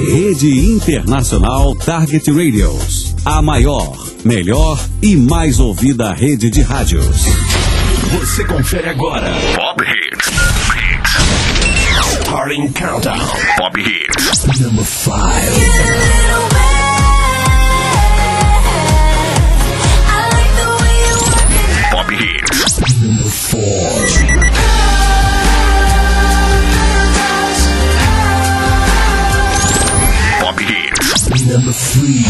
Rede Internacional Target Radios. A maior, melhor e mais ouvida rede de rádios. Você confere agora. Pop Hits. Starting Countdown. Pop Hits. Number 5. Pop Hits. Number 4. Pop Hits. Number 3.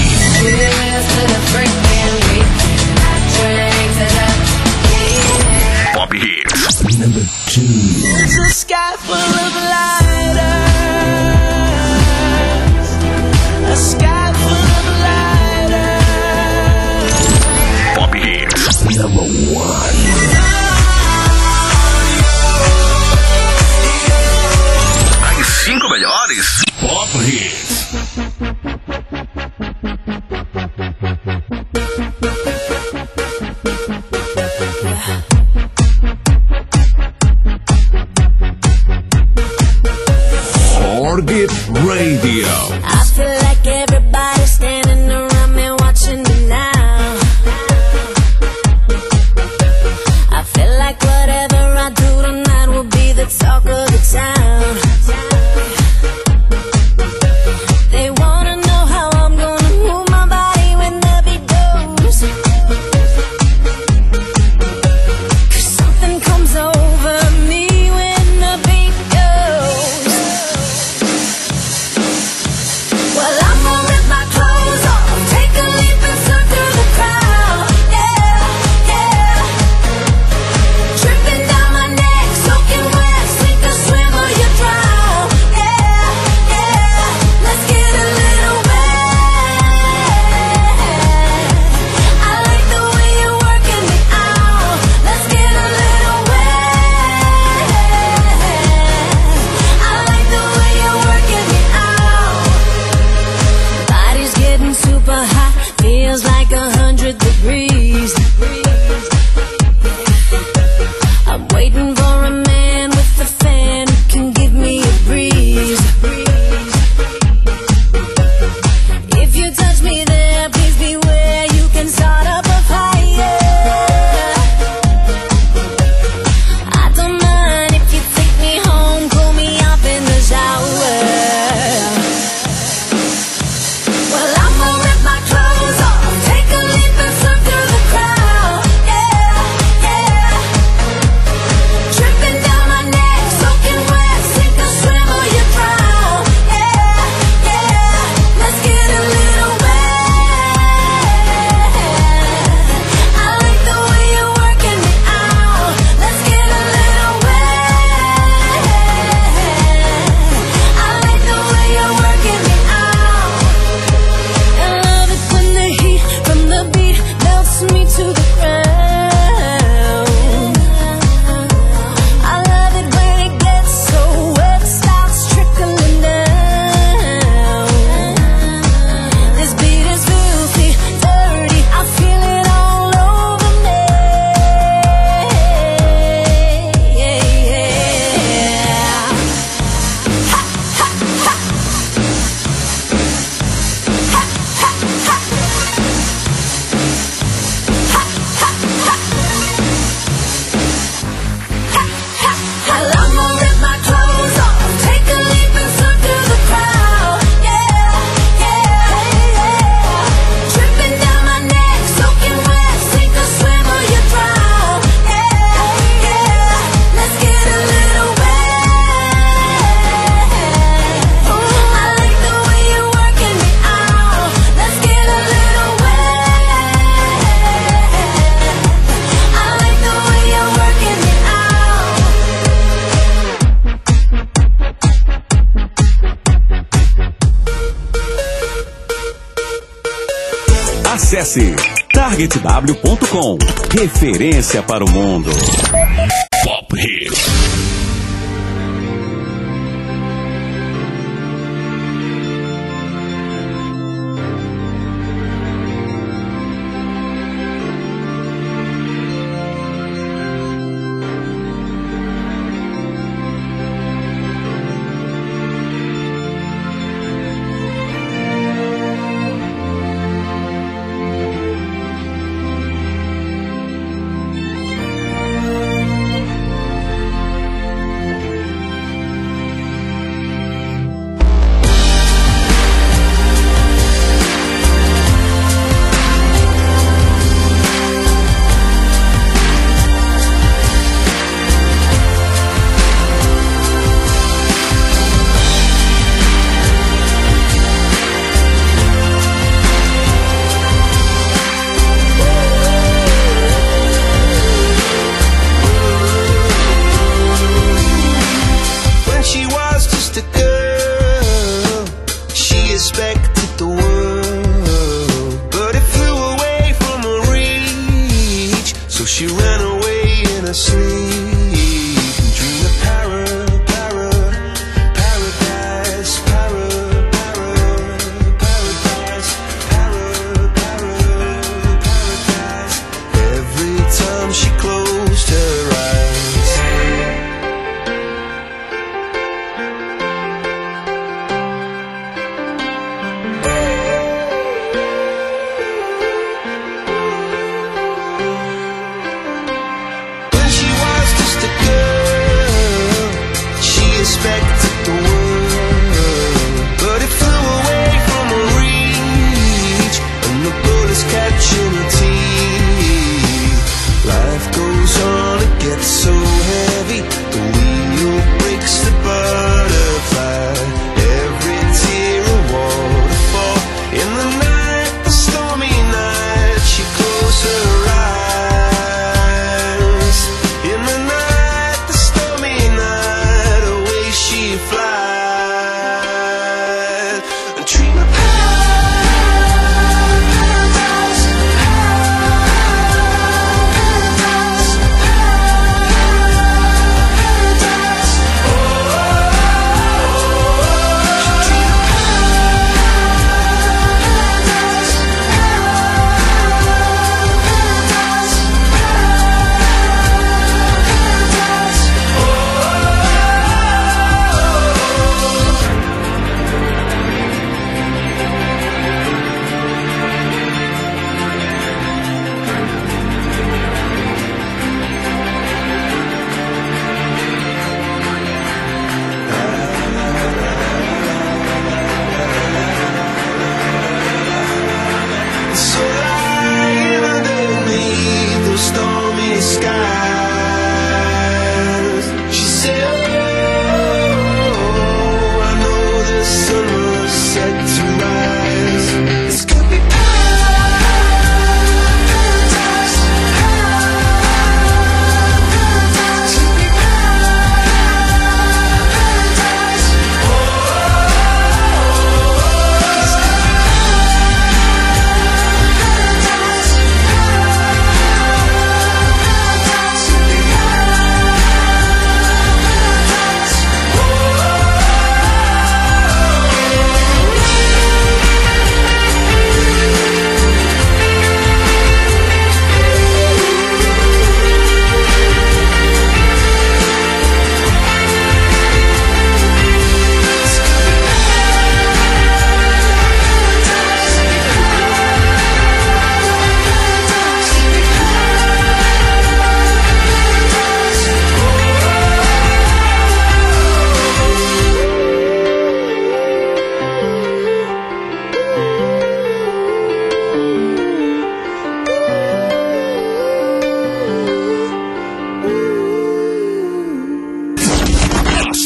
Pop Hits. Number 2. It's a sky full of lighters. A sky full of lighters. Pop Hits. Number 1. As 5 melhores Pop Hits. Target Radio. I feel like everybody's standing around me watching me now. I feel like whatever I do tonight will be the talk of the town. They wanna know how I'm gonna move my body when the beat goes. 'Cause something comes over me when the beat goes. Well, I'm gonna rip my clothes off, take a leap and slip through the crowd. Yeah, yeah. Dripping down my neck, soaking wet, sink or swim or you drown. Yeah, yeah. Let's get a little wet. I like the way you're working me out. Let's get a little wet. I like the way you're working me out. Body's getting super hot, feels like 100 degrees. I'm waiting for a man with a fan who can give me a breeze. If you touch me there, please beware, you can start up a fire. I don't mind if you take me home, cool me off in the shower. Well, I'm gonna rip my clothes off, take a leap and slip through the crowd. Yeah, yeah. Dripping down my neck, soaking wet, sink or swim or you drown. Yeah, yeah. Let's get a little wet. I like the way you're working me out. Let's get a little wet. I like the way you're working me out. I love it when the heat from the beat melts me to the ground. I love it when it gets so wet, starts trickling down. This beat is filthy, dirty, I feel it all over me. Well, I'm gonna rip my clothes off, take a leap and slip through the crowd. Yeah, yeah, yeah. Dripping down my neck, soaking wet, sink or swim or you drown. Yeah, yeah. Let's get a little wet. Ooh, I like the way you're working me out. Let's get a little wet. I like the way you're working me out. Acesse targetw.com. Referência para o mundo. Pop Hits.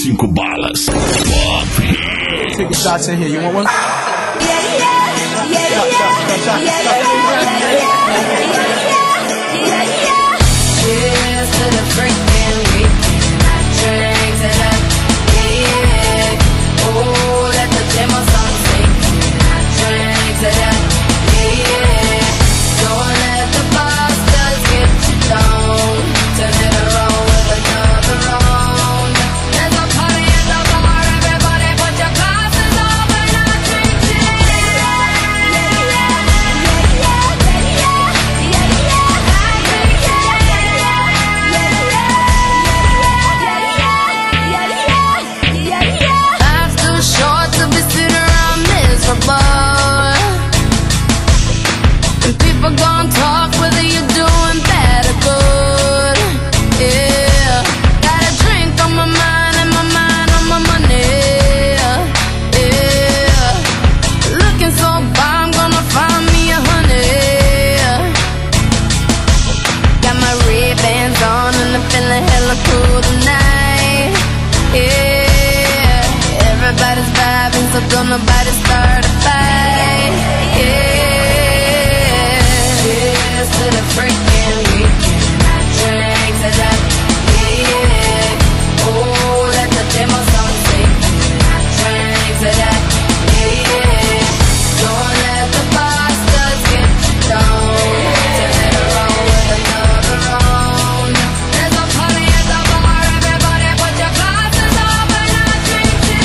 5 balas. Pop Hits. Take shots in here. You want one? Cheers to the freaking weekend. I drink to that. Yeah. Oh, let the demo song sing. I drink to that. Yeah. Don't let the bastards get you down. Turn it around with another round. There's a party at the bar. Everybody put your glasses up and I drink to Life's too short to be sitting around miserable. And people gon' talk whether you're doing bad or good. Yeah, got a drink on my mind and my mind on my money. Yeah, looking so far, I'm gonna find me a honey. Got my Ray-Bans on and I'm feeling hella cool tonight. Yeah, everybody's vibing, so don't nobody start a fight. Yeah, cheers to the freaking weekend. I drink to that. Yeah, oh, let the demo song sing. I drink to that. Yeah, don't let the bastards get you down. Turn it around with another round. There's a party at the bar. Everybody put your glasses up and I drink to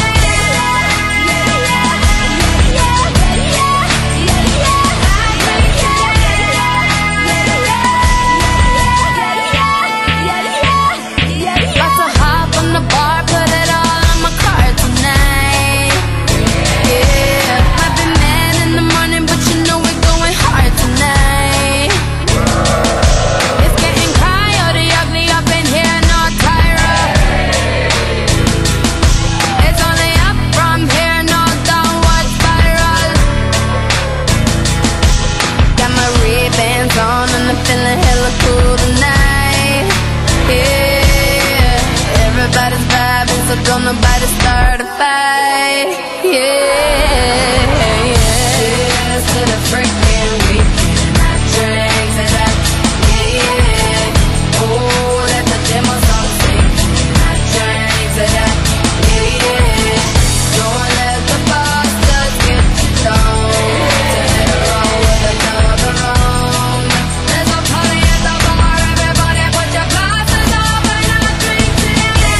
Lots of hop on the bar, put it all on my card tonight. Yeah, might be mad in the morning, but you know we're going hard tonight. It's getting coyote ugly up in here, no Tyra. It's only up from here, no downward spiral. Got my Ray-Bans on and I'm feeling hella cool tonight. Yeah, everybody's vibing, so don't nobody start a fight. Yeah, cheers to the freaking weekend. I drink to that. Yeah, oh, let the demo song sing. I drink to that. Yeah, don't let the bastards get you down. Turn it around with another round. There's a party at the bar. Everybody put your glasses up and I drink to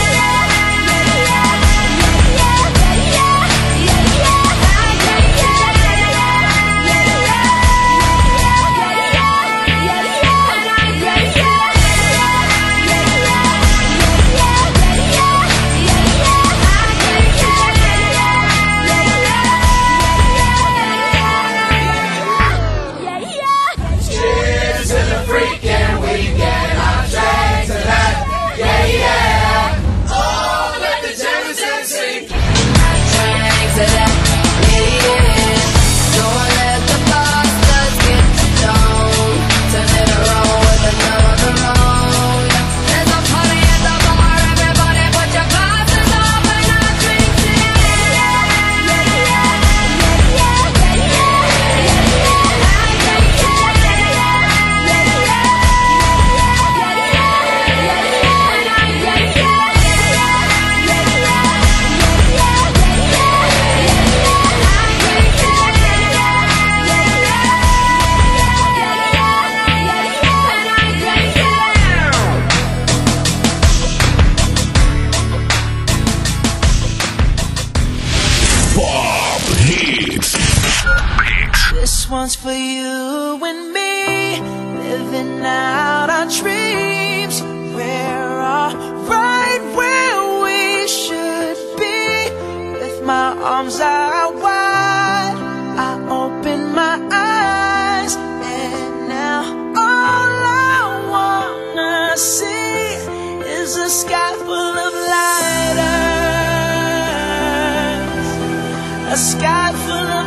Cheers to the freaking weekend. I drank to that. Yeah, yeah. Oh, let the Jameson sing. I drank to that. Yeah, don't let the bastards get you down. Turn it around with another round. There's a party at the bar. Everybody put your glasses up and I drink to Pop Hits. This one's for you and me, living out our dreams. We're all right where we should be. With my arms out wide, I open my eyes, and now all I wanna see is a sky full of lighters. A sky full of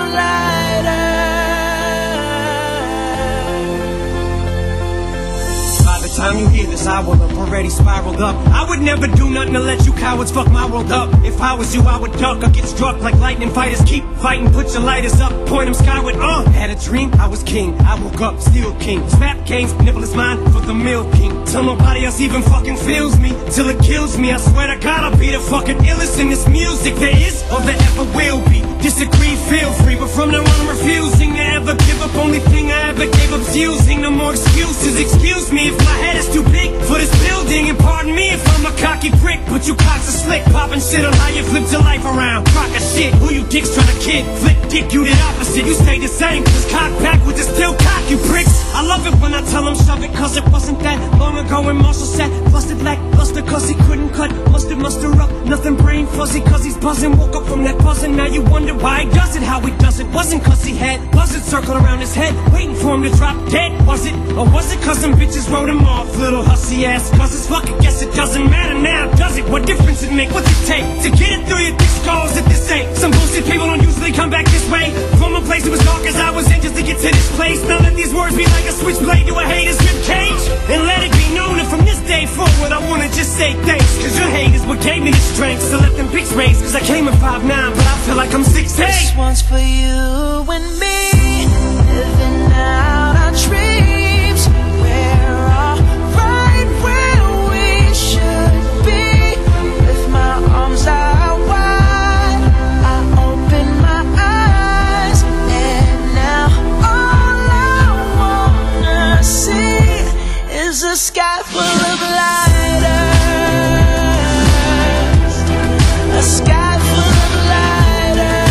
lighters. By the time time you hear this, I will have already spiraled up. I would never do nothing to let you cowards fuck my world up. If I was you, I would duck or get struck like lightning fighters. Keep fighting, put your lighters up, point them skyward. Had a dream, I was king. I woke up, still king. Snap games, nibble is mine for the Milk King. Till nobody else even fucking feels me, till it kills me. I swear to God, I'll be the fucking illest in this music there is or there ever will be. Disagree, feel free, but from now on I'm refusing to ever give up. Only thing I ever gave up's using. No more excuses. Excuse me if my head is too big for this building, and pardon me if I'm a cocky prick, but you cocks are slick, popping shit on how you flipped your life around. Crock of shit, who you dicks trying to kid? Flip dick, you did opposite. You stay the same, cause cock backwards is still cock, you pricks. I love it when I tell them shove it, cause it wasn't that long ago when Marshall said busted like luster, cause he couldn't cut mustard, muster up, nothing brain fuzzy, cause he's buzzing. Woke up from that buzzing, now you wonder why he does it, how he does it. Wasn't cause he had buzzards circling around his head, waiting for him to drop dead, was it? Or was it cause some bitches wrote him off, little hussy ass buzzers? Fuck it, guess it doesn't matter now, does it? What difference it make? What's it take to get it through your thick skulls at this age? Some bullshit people don't usually come back this way, from a place that was dark as I was in just to get to this place. Now let these words be like a switchblade to a hater's ribcage, and let it be known that from this day forward I wanna just say thanks, cause your hate is what gave me the strength to let them pics raise. Cause I came in 5'9", but I feel like I'm 6'8". This one's for you and me, living out our dreams. We're all right where we should be. With my arms out wide, I open my eyes, and now all I wanna see is a sky full of lighters. A sky full of lighters.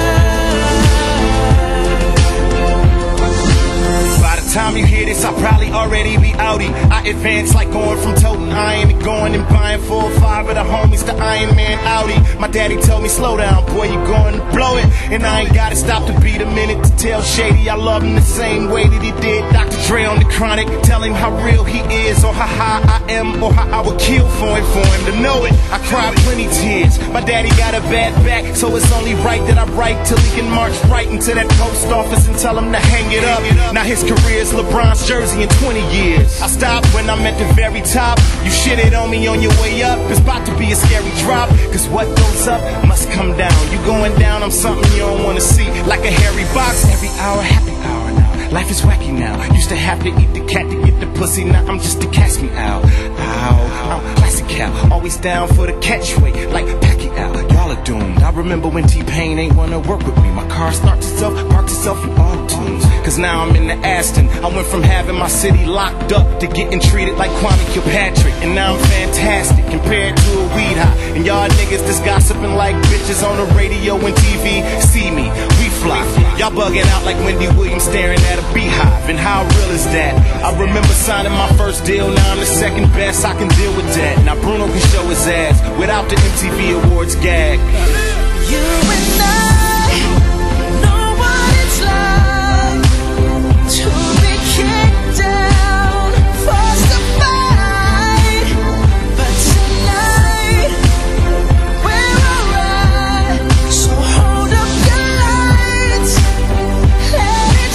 By the time you hear this, I'll probably already be outie. I advance like going from toting iron to going and buying 4 or 5 of the homies to Iron Man Audi. My daddy told me, slow down, boy, you going to blow it. And I ain't gotta stop to beat a minute to tell Shady I love him the same way that he did Dr. Dre on the Chronic. Tell him how real he is, or how high I am, or how I would kill for him to know it. I cried plenty tears. My daddy got a bad back, so it's only right that I write till he can march right into that post office and tell him to hang it up. Now his career is LeBron's jersey in 20 years. I stopped when I'm at the very top. You shitted on me on your way up, it's about to be a scary drop. Cause what goes up must come down. You going down, I'm something you don't wanna see. Like a hairy box, every hour, happy hour now. Life is wacky now. Used to have to eat the cat to get the pussy, now I'm just a catch me out. Ow, I'm classic cow, always down for the catchweight, like Pacquiao. Y'all are doomed. I remember when T-Pain ain't wanna work with me. My car starts itself, parks itself in auto-tunes. Cause now I'm in the Aston. I went from having my city locked up to getting treated like Kwame Kilpatrick. And now I'm fantastic compared to a weed high. And y'all niggas just gossiping like bitches on the radio and TV. See me, we fly. Y'all bugging out like Wendy Williams staring at a beehive. And how real is that? I remember signing my first deal, now I'm the second best, I can deal with that. Now Bruno can show his ass without the MTV Awards gag. You and I know what it's like to be kicked down, forced to fight. But tonight we're alright. So hold up your lights, let it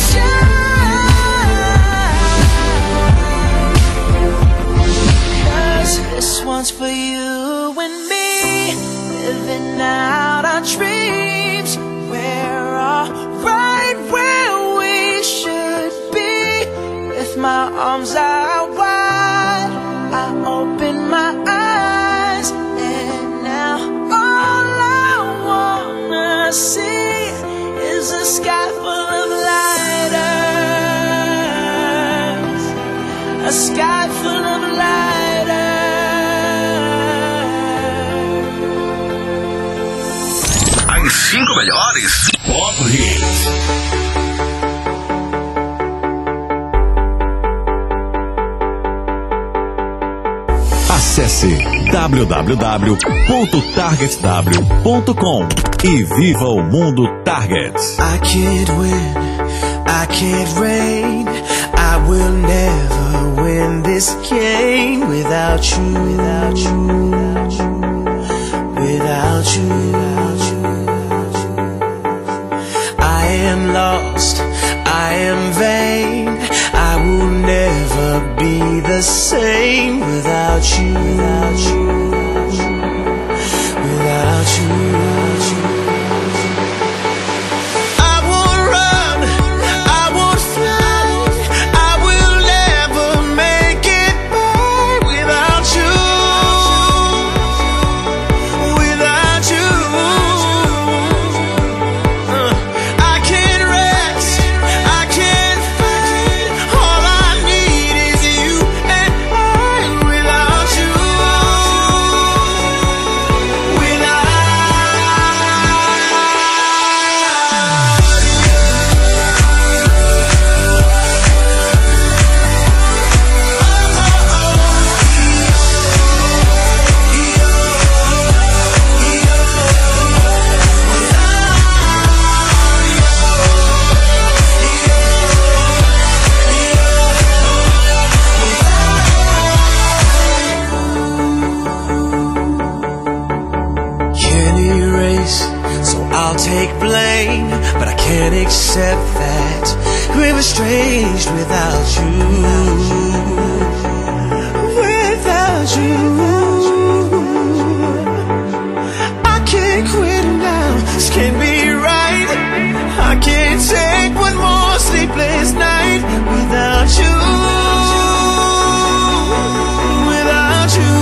shine. 'Cause this one's for you and me, living out our dreams. We're all right where we should be. With my arms out wide, I open my eyes, and now all I wanna see is a sky full of lighters. A sky full of lighters. As 5 melhores Pop Hits. Acesse www.targetw.com e viva o mundo Target. I can't win, I can't reign, I will never win this game without you, without you, without you, without you. I am lost, I am vain, I will never never be the same without you. Without you. I won't run, I won't fly, I will never make it by without you. Without you. I can't rest, I can't fight, all I need is you and I without you. Can't erase, so I'll take blame, but I can't accept that we're estranged without you. Without you. I can't quit now, this can't be right. I can't take one more sleepless night without you. Without you.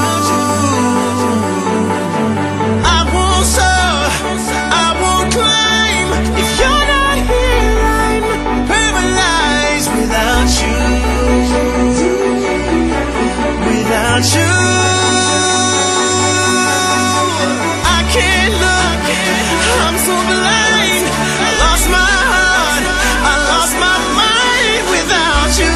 I won't soar, I won't climb. If you're not here, I'm paralyzed without you. Without you. I can't look, I'm so blind. I lost my heart, I lost my mind without you.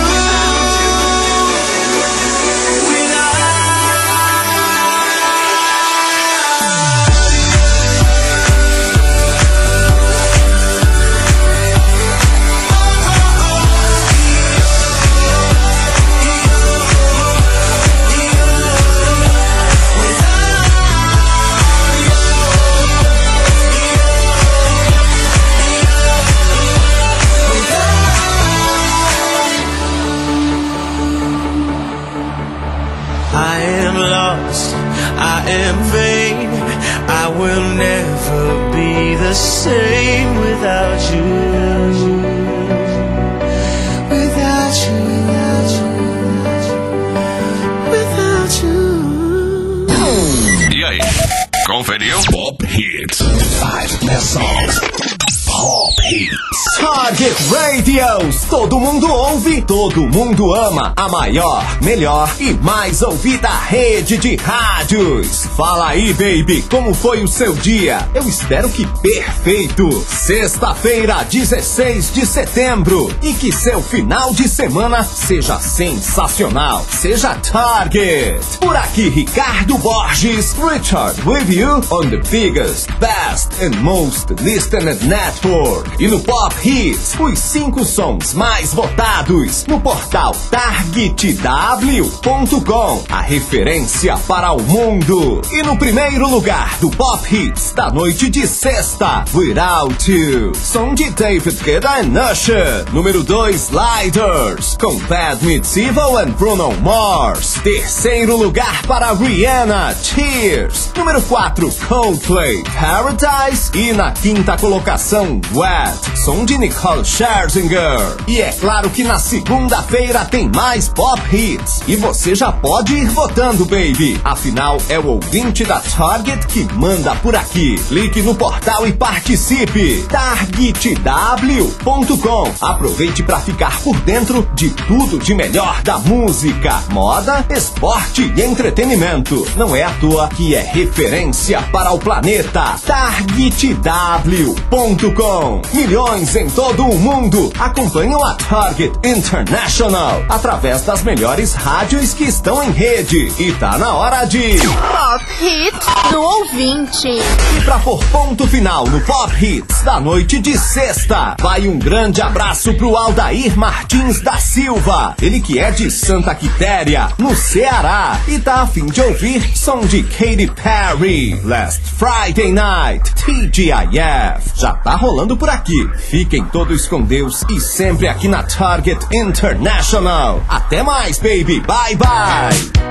I am lost, I am vain, I will never be the same without you. Without you. Without you. E aí, conferiu? Pop Hits. 5 best songs. Pop Hits. Target Radios, todo mundo ouve, todo mundo ama, a maior, melhor e mais ouvida rede de rádios. Fala aí, baby, como foi o seu dia? Eu espero que perfeito. Sexta-feira, 16 de setembro, e que seu final de semana seja sensacional, seja Target. Por aqui, Ricardo Borges, Richard with you on the biggest, best and most listened network. E no Pop Hits, os 5 sons mais votados no portal targetw.com, a referência para o mundo. E no primeiro lugar do Pop Hits da noite de sexta, Without You, som de David Guetta e Usher. Número 2, Sliders, com Bad Meets Evil and Bruno Mars. Terceiro lugar para Rihanna, Tears. Número 4, Coldplay, Paradise. E na quinta colocação, Wet, som de Nicole Scherzinger. E é claro que na segunda-feira tem mais Pop Hits. E você já pode ir votando, baby. Afinal, é o ouvinte da Target que manda por aqui. Clique no portal e participe. targetw.com. Aproveite para ficar por dentro de tudo de melhor da música, moda, esporte e entretenimento. Não é à toa que é referência para o planeta. targetw.com. Milhões em todo o mundo acompanham a Target International através das melhores rádios que estão em rede. E tá na hora de Pop Hits do ouvinte. E pra pôr ponto final no Pop Hits da noite de sexta, vai um grande abraço pro Aldair Martins da Silva. Ele que é de Santa Quitéria, no Ceará, e tá a fim de ouvir som de Katy Perry, Last Friday Night, TGIF. Já tá rolando ficando por aqui. Fiquem todos com Deus e sempre aqui na Target International. Até mais, baby. Bye, bye.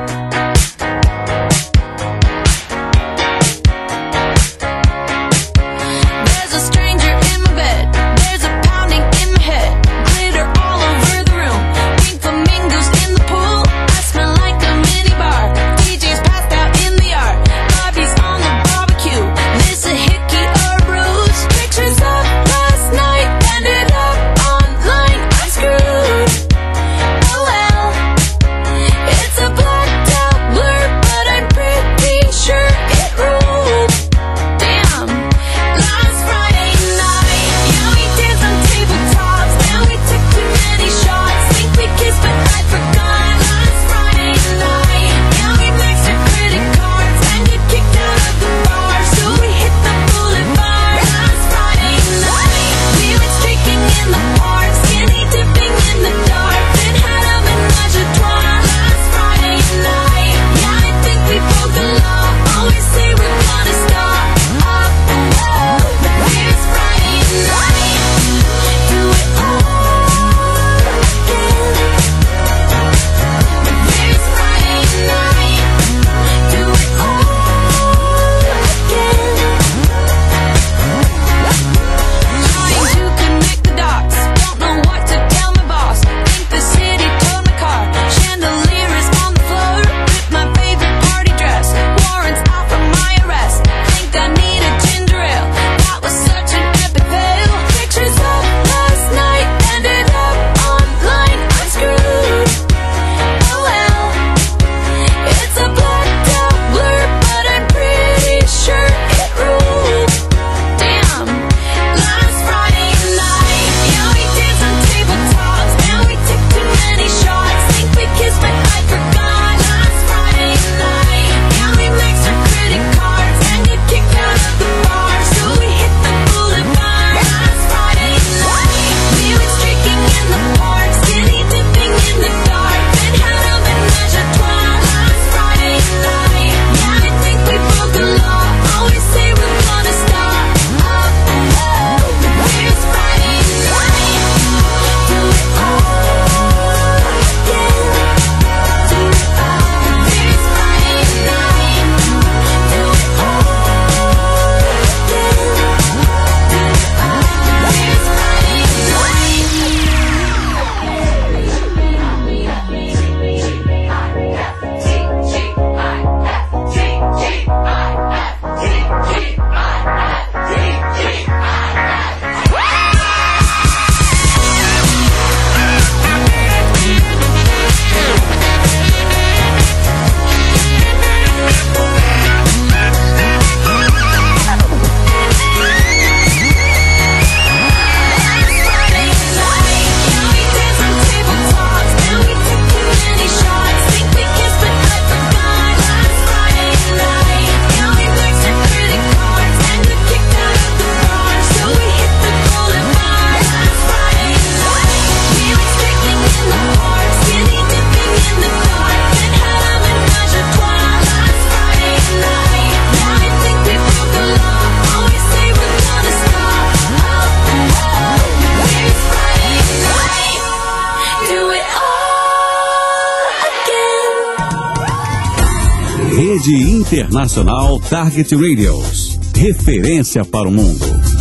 Rede Internacional Target Radios. Referência para o mundo.